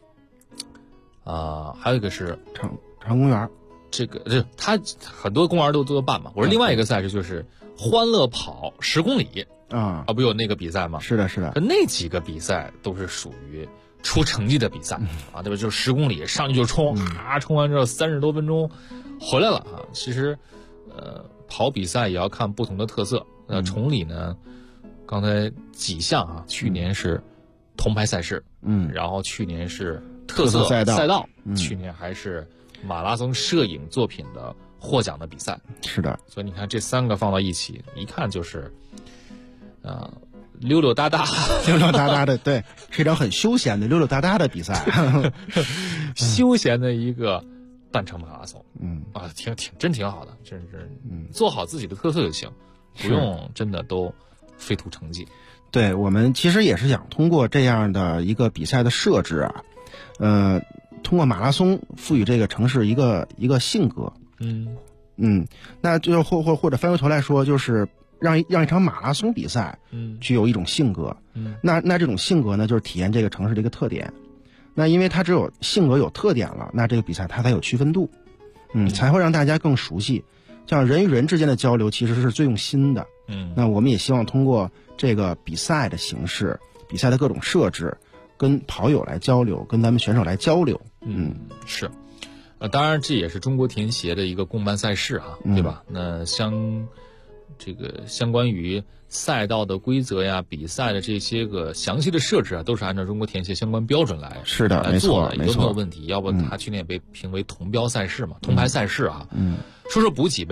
长公园， 它很多公园都办嘛。我说另外一个赛事就是欢乐跑10公里不有那个比赛吗？ 是的， 那几个比赛都是属于出成绩的比赛对吧？就是10公里上去就冲冲完之后30多分钟回来了其实跑比赛也要看不同的特色。崇礼呢，刚才几项去年是铜牌赛事，然后去年是特色赛道，去年还是马拉松摄影作品的获奖的比赛。 是的， 所以你看这3个放到一起，一看就是溜溜达达的，对，是一场很休闲的溜溜达达的比赛， 休闲的一个半程马拉松。挺好的，真是做好自己的特色就行，不用真的都非图成绩。 对，我们其实也是想通过这样的一个比赛的设置通过马拉松赋予这个城市一个性格。那就或者翻回头来说，就是让一场马拉松比赛具有一种性格。那这种性格呢，就是体验这个城市的一个特点。那因为它只有性格有特点了，那这个比赛它才有区分度，才会让大家更熟悉。像人与人之间的交流其实是最用心的。那我们也希望通过这个比赛的形式，比赛的各种设置，跟跑友来交流，跟咱们选手来交流。 是。当然这也是中国田协的一个公办赛事对吧？那相关于赛道的规则呀、比赛的这些个详细的设置都是按照中国田协相关标准来是的， 来做的， 没错， 没有问题。要不他去年也被评为铜标赛事嘛，铜牌赛事说补给呗。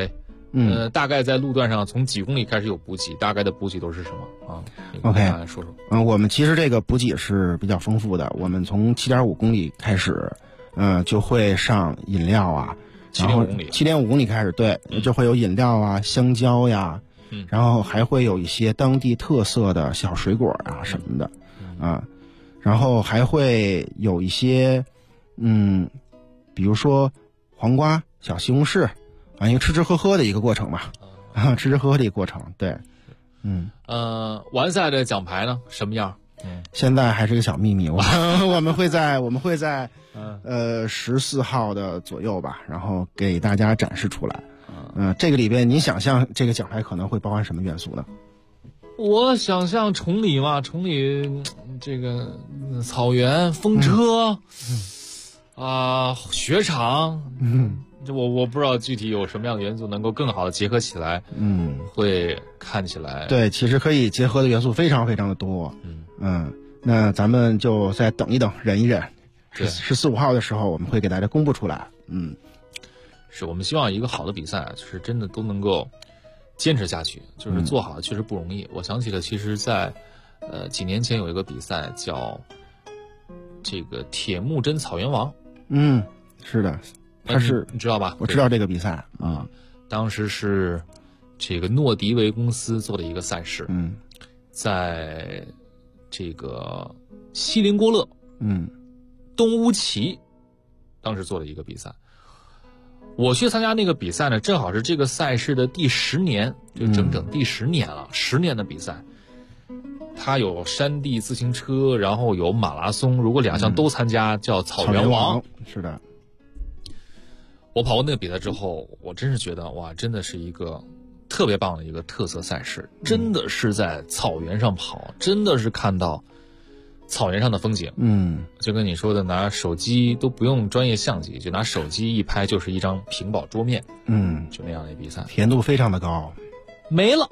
大概在路段上从几公里开始有补给，大概的补给都是什么啊 ？OK， 说说。 我们其实这个补给是比较丰富的。我们从7.5公里开始，就会上饮料啊，然后7.5公里开始，对，就会有饮料啊、香蕉呀，然后还会有一些当地特色的小水果啊什么的，然后还会有一些，比如说黄瓜、小西红柿。一个吃吃喝喝的一个过程吧，吃吃喝喝的一个过程，对， 完赛的奖牌呢什么样？ 现在还是个小秘密，我们会在14号的左右吧，然后给大家展示出来。这个里边您想象这个奖牌可能会包含什么元素呢？ 我想象崇礼嘛，崇礼这个草原风车雪场，我不知道具体有什么样的元素能够更好的结合起来，会看起来对，其实可以结合的元素非常非常的多，那咱们就再等一等，忍一忍，14、15号的时候我们会给大家公布出来， 是我们希望一个好的比赛，就是真的都能够坚持下去，就是做好确实不容易。我想起了，其实在几年前有一个比赛叫这个铁木真草原王， 是的。他是你知道吧？ 我知道这个比赛当时是这个诺迪维公司做的一个赛事，在这个锡林郭勒，东乌旗，当时做的一个比赛。我去参加那个比赛呢，正好是这个赛事的第10年，就整整第10年了，10年的比赛。它有山地自行车，然后有马拉松，如果2项都参加，叫草原王。 是的。 我跑过那个比赛之后，我真是觉得哇，真的是一个特别棒的一个特色赛事，真的是在草原上跑，真的是看到草原上的风景。就跟你说的，拿手机都不用专业相机，就拿手机一拍就是一张屏保桌面。就那样的比赛， 甜度非常的高， 没了，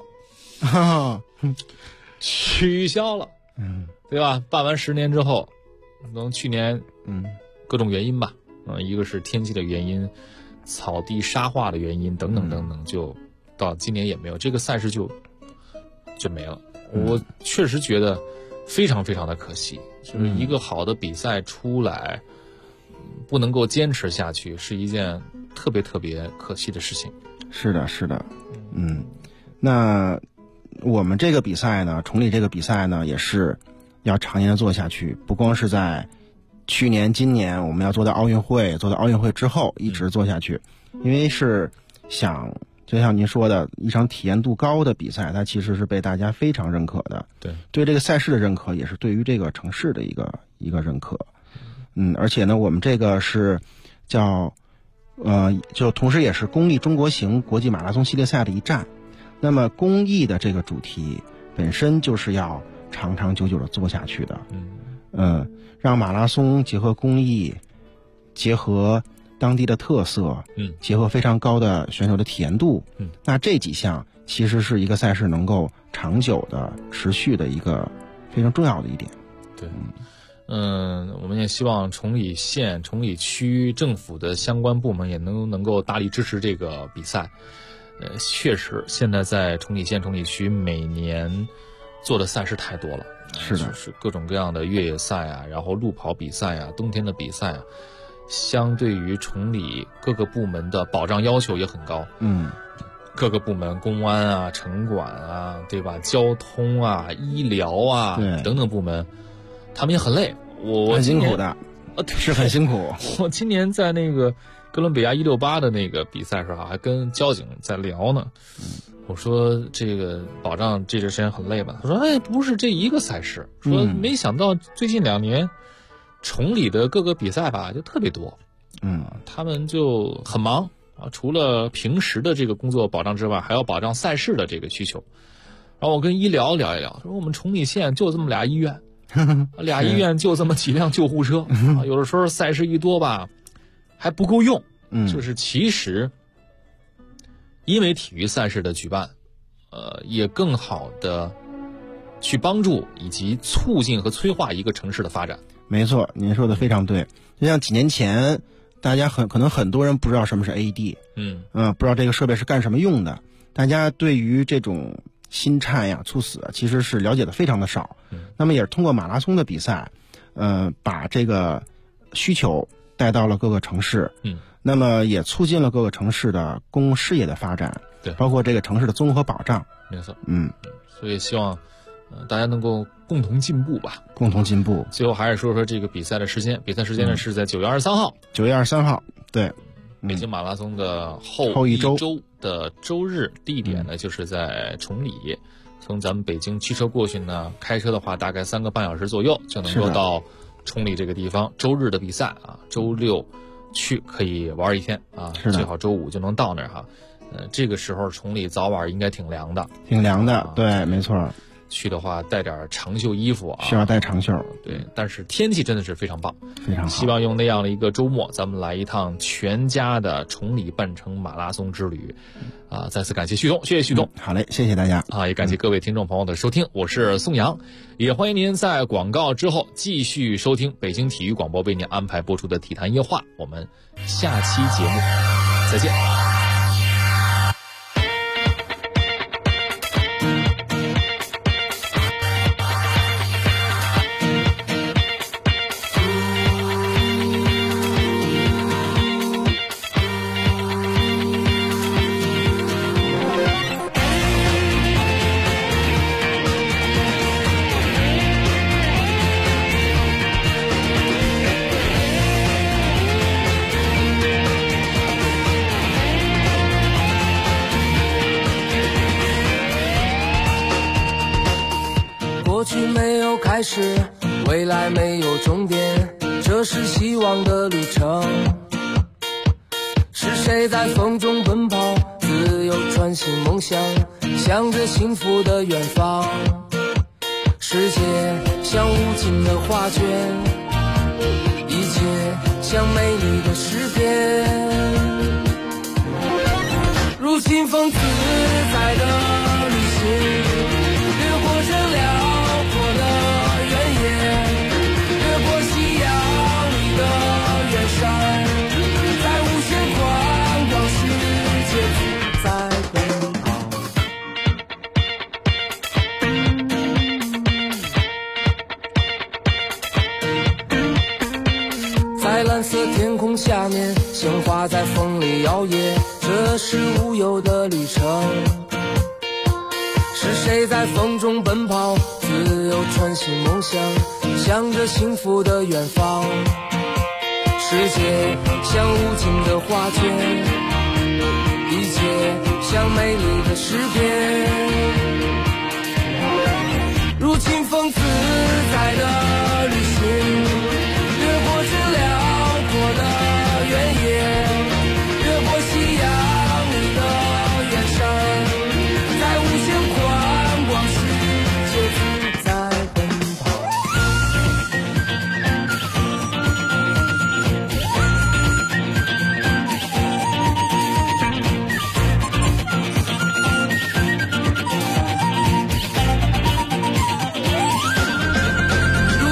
取消了，对吧？办完10年之后，从去年各种原因吧。一个是天气的原因，草地沙化的原因等等等等，就到今年也没有这个赛事就没了。我确实觉得非常非常的可惜，就是一个好的比赛出来不能够坚持下去，是一件特别特别可惜的事情。 是的，是的，那我们这个比赛呢，崇礼这个比赛呢，也是要常年的做下去，不光是在去年、今年我们要做到奥运会，做到奥运会之后一直做下去，因为是想，就像您说的，一场体验度高的比赛，它其实是被大家非常认可的。对这个赛事的认可，也是对于这个城市的一个认可。而且呢，我们这个是叫就同时也是公益中国行国际马拉松系列赛的一站。那么公益的这个主题本身就是要长长久久的做下去的。让马拉松结合公益，结合当地的特色，结合非常高的选手的体验度，那这几项其实是一个赛事能够长久的持续的一个非常重要的一点。 对，我们也希望崇礼县、崇礼区政府的相关部门也能够大力支持这个比赛。确实，现在在崇礼县、崇礼区每年做的赛事太多了。 是的， 就是各种各样的越野赛啊，然后路跑比赛啊，冬天的比赛啊，相对于崇礼各个部门的保障要求也很高。各个部门，公安啊、城管啊，对吧？交通啊、医疗啊等等部门，他们也很累。我很辛苦的，是很辛苦。 我今年在那个哥伦比亚168的那个比赛时候，还跟交警在聊呢。我说这个保障这段时间很累吧？他说不是这一个赛事，说没想到最近2年崇礼的各个比赛吧就特别多，他们就很忙啊，除了平时的这个工作保障之外，还要保障赛事的这个需求。然后我跟医疗聊一聊，说我们崇礼县就这么俩医院，2医院就这么几辆救护车有的时候赛事一多吧还不够用，就是其实因为体育赛事的举办，也更好的去帮助以及促进和催化一个城市的发展。 没错，您说的非常对。就像几年前， 大家可能很多人不知道什么是 AED， 不知道这个设备是干什么用的。大家对于这种心颤呀、猝死其实是了解的非常的少。那么也是通过马拉松的比赛，把这个需求带到了各个城市。那么也促进了各个城市的公共事业的发展， 对， 包括这个城市的综合保障。 没错，所以希望大家能够共同进步吧， 共同进步。 最后还是说说这个比赛的时间，比赛时间呢是在9月23号 ，9月23号，对， 北京马拉松的后一周的周日，地点呢就是在崇礼。从咱们北京驱车过去呢，开车的话大概3个半小时左右就能够到崇礼这个地方。周日的比赛啊，周六去可以玩一天啊，最好周5就能到那儿哈。这个时候崇礼早晚应该挺凉的， 对，没错。 去的话带点长袖衣服啊， 需要带长袖。 对，但是天气真的是非常棒， 非常好。 希望用那样的一个周末，咱们来一趟全家的崇礼半程马拉松之旅。再次感谢旭东，谢谢旭东。 好嘞，谢谢大家也感谢各位听众朋友的收听，我是宋阳，也欢迎您在广告之后继续收听北京体育广播为您安排播出的体坛夜话。我们下期节目再见。 过去没有开始，未来没有终点，这是希望的旅程。是谁在风中奔跑，自由穿行梦想，向着幸福的远方。世界像无尽的画卷，一切像美丽的诗篇，如清风自在的旅行，掠过这辽阔的原野，越过夕阳里的远山，在无限宽广世界自在奔跑。在蓝色天空下面，鲜花在风里摇曳，这是无忧的旅程。是谁在风中奔跑，自由穿行梦想，向着幸福的远方。世界像无尽的画卷，一切像美丽的诗篇，如清风自在的旅行，越过这辽阔的原野，越过夕阳里的远山，在无限宽广世界自在奔跑。如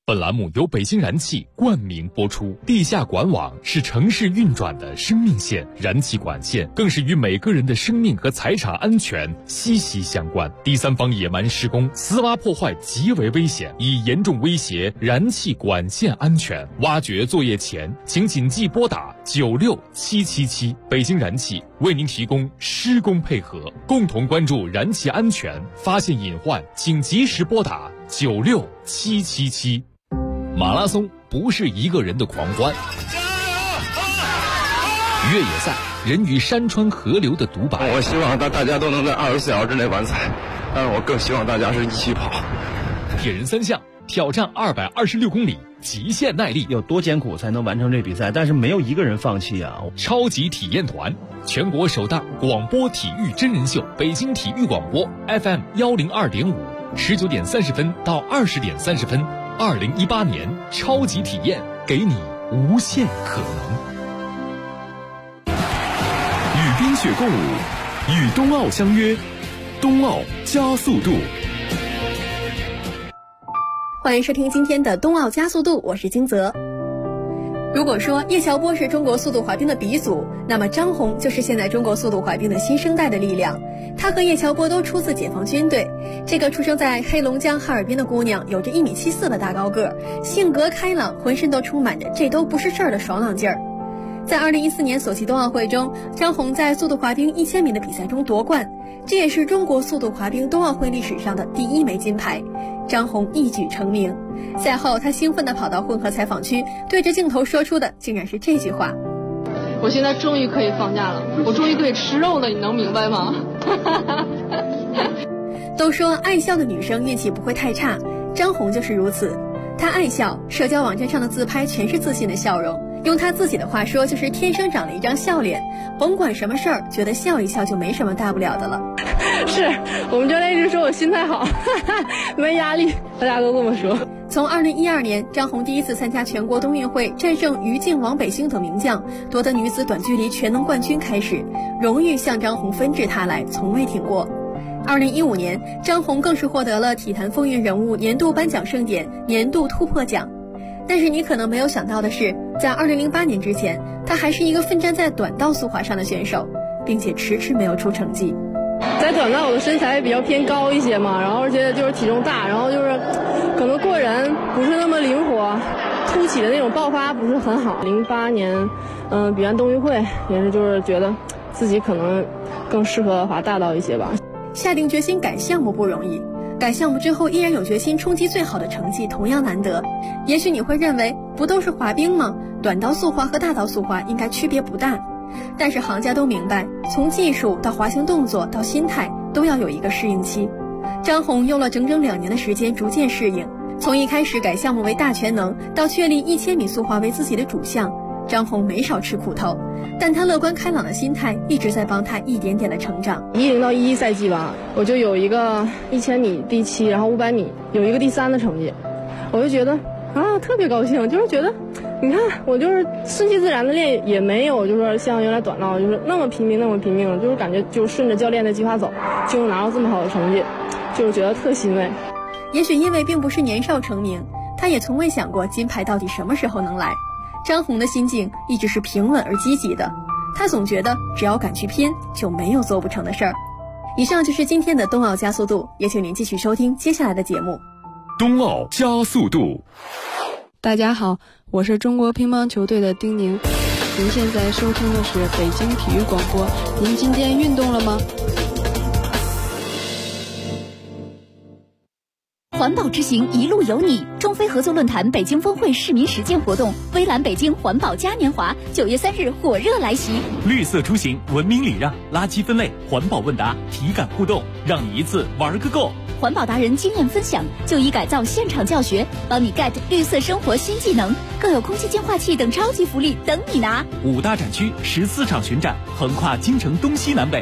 本栏目由北京燃气冠名播出。地下管网是城市运转的生命线，燃气管线更是与每个人的生命和财产安全息息相关。第三方野蛮施工、私挖破坏极为危险，已严重威胁燃气管线安全。挖掘作业前，请谨记拨打96777。北京燃气为您提供施工配合，共同关注燃气安全，发现隐患请及时拨打96777。马拉松不是一个人的狂欢，越野赛人与山川河流的独白。 我希望大家都能在24小时之内完赛，但是我更希望大家是一起跑。 铁人三项挑战226公里，极限耐力， 有多艰苦才能完成这比赛？但是没有一个人放弃啊！ 超级体验团，全国首档广播体育真人秀，北京体育广播 FM 102.5，19点30分到20点30分。2018年超级体验，给你无限可能。 与冰雪共舞，与冬奥相约，冬奥加速度。 欢迎收听今天的冬奥加速度，我是金泽。如果说叶乔波是中国速度滑冰的鼻祖，那么张红就是现在中国速度滑冰的新生代的力量。她和叶乔波都出自解放军队，这个出生在黑龙江哈尔滨的姑娘有着1.74米的大高个，性格开朗，浑身都充满着这都不是事儿的爽朗劲儿。在2014年索契冬奥会中，张红在速度滑冰1000米的比赛中夺冠，这也是中国速度滑冰冬奥会历史上的第1枚金牌。张红一举成名。赛后，她兴奋地跑到混合采访区，对着镜头说出的竟然是这句话： 我现在终于可以放假了，我终于可以吃肉了，你能明白吗？ 都说爱笑的女生运气不会太差，张红就是如此。她爱笑，社交网站上的自拍全是自信的笑容，用她自己的话说，就是天生长了一张笑脸，甭管什么事儿，觉得笑一笑就没什么大不了的了。 是我们教练一直说我心态好，没压力，大家都这么说。 从2012年张红第一次参加全国冬运会，战胜于静、王北星等名将，夺得女子短距离全能冠军开始，荣誉向张红纷至沓来，从未停过。2015年，张红更是获得了体坛风云人物年度颁奖盛典年度突破奖。但是你可能没有想到的是，在2008年之前，她还是一个奋战在短道速滑上的选手，并且迟迟没有出成绩。 在短道我的身材比较偏高一些嘛，然后而且就是体重大，然后就是可能过人不是那么灵活，突起的那种爆发不是很好。08年比完冬运会也是就是觉得自己可能更适合滑大道一些吧。 下定决心改项目不容易，改项目之后依然有决心冲击最好的成绩同样难得。也许你会认为不都是滑冰吗？短道速滑和大道速滑应该区别不大。但是行家都明白，从技术到滑行动作到心态都要有一个适应期。张红用了整整2年的时间逐渐适应，从一开始改项目为大全能，到确立1000米速滑为自己的主项，张红没少吃苦头，但她乐观开朗的心态一直在帮她一点点的成长。 10到11赛季吧，我就有一个1000米第7，然后500米有一个第3的成绩，我就觉得特别高兴，就是觉得你看我就是顺其自然的练，也没有就是说像原来短道就是那么拼命，就是感觉就顺着教练的计划走，就能拿到这么好的成绩，就是觉得特欣慰。 也许因为并不是年少成名，他也从未想过金牌到底什么时候能来。张红的心境一直是平稳而积极的，他总觉得只要敢去拼，就没有做不成的事儿。以上就是今天的冬奥加速度，也请您继续收听接下来的节目。 冬奥加速度。 大家好，我是中国乒乓球队的丁宁。您现在收听的是北京体育广播。您今天运动了吗？ 环保之行，一路有你。中非合作论坛北京峰会市民实践活动，微蓝北京环保嘉年华，9月3日火热来袭。 绿色出行，文明礼让，垃圾分类，环保问答，体感互动，让你一次玩个够。 环保达人经验分享，就医改造现场教学，帮你 get 绿色生活新技能，更有空气净化器等超级福利等你拿。 5大展区，14场巡展，横跨京城东西南北。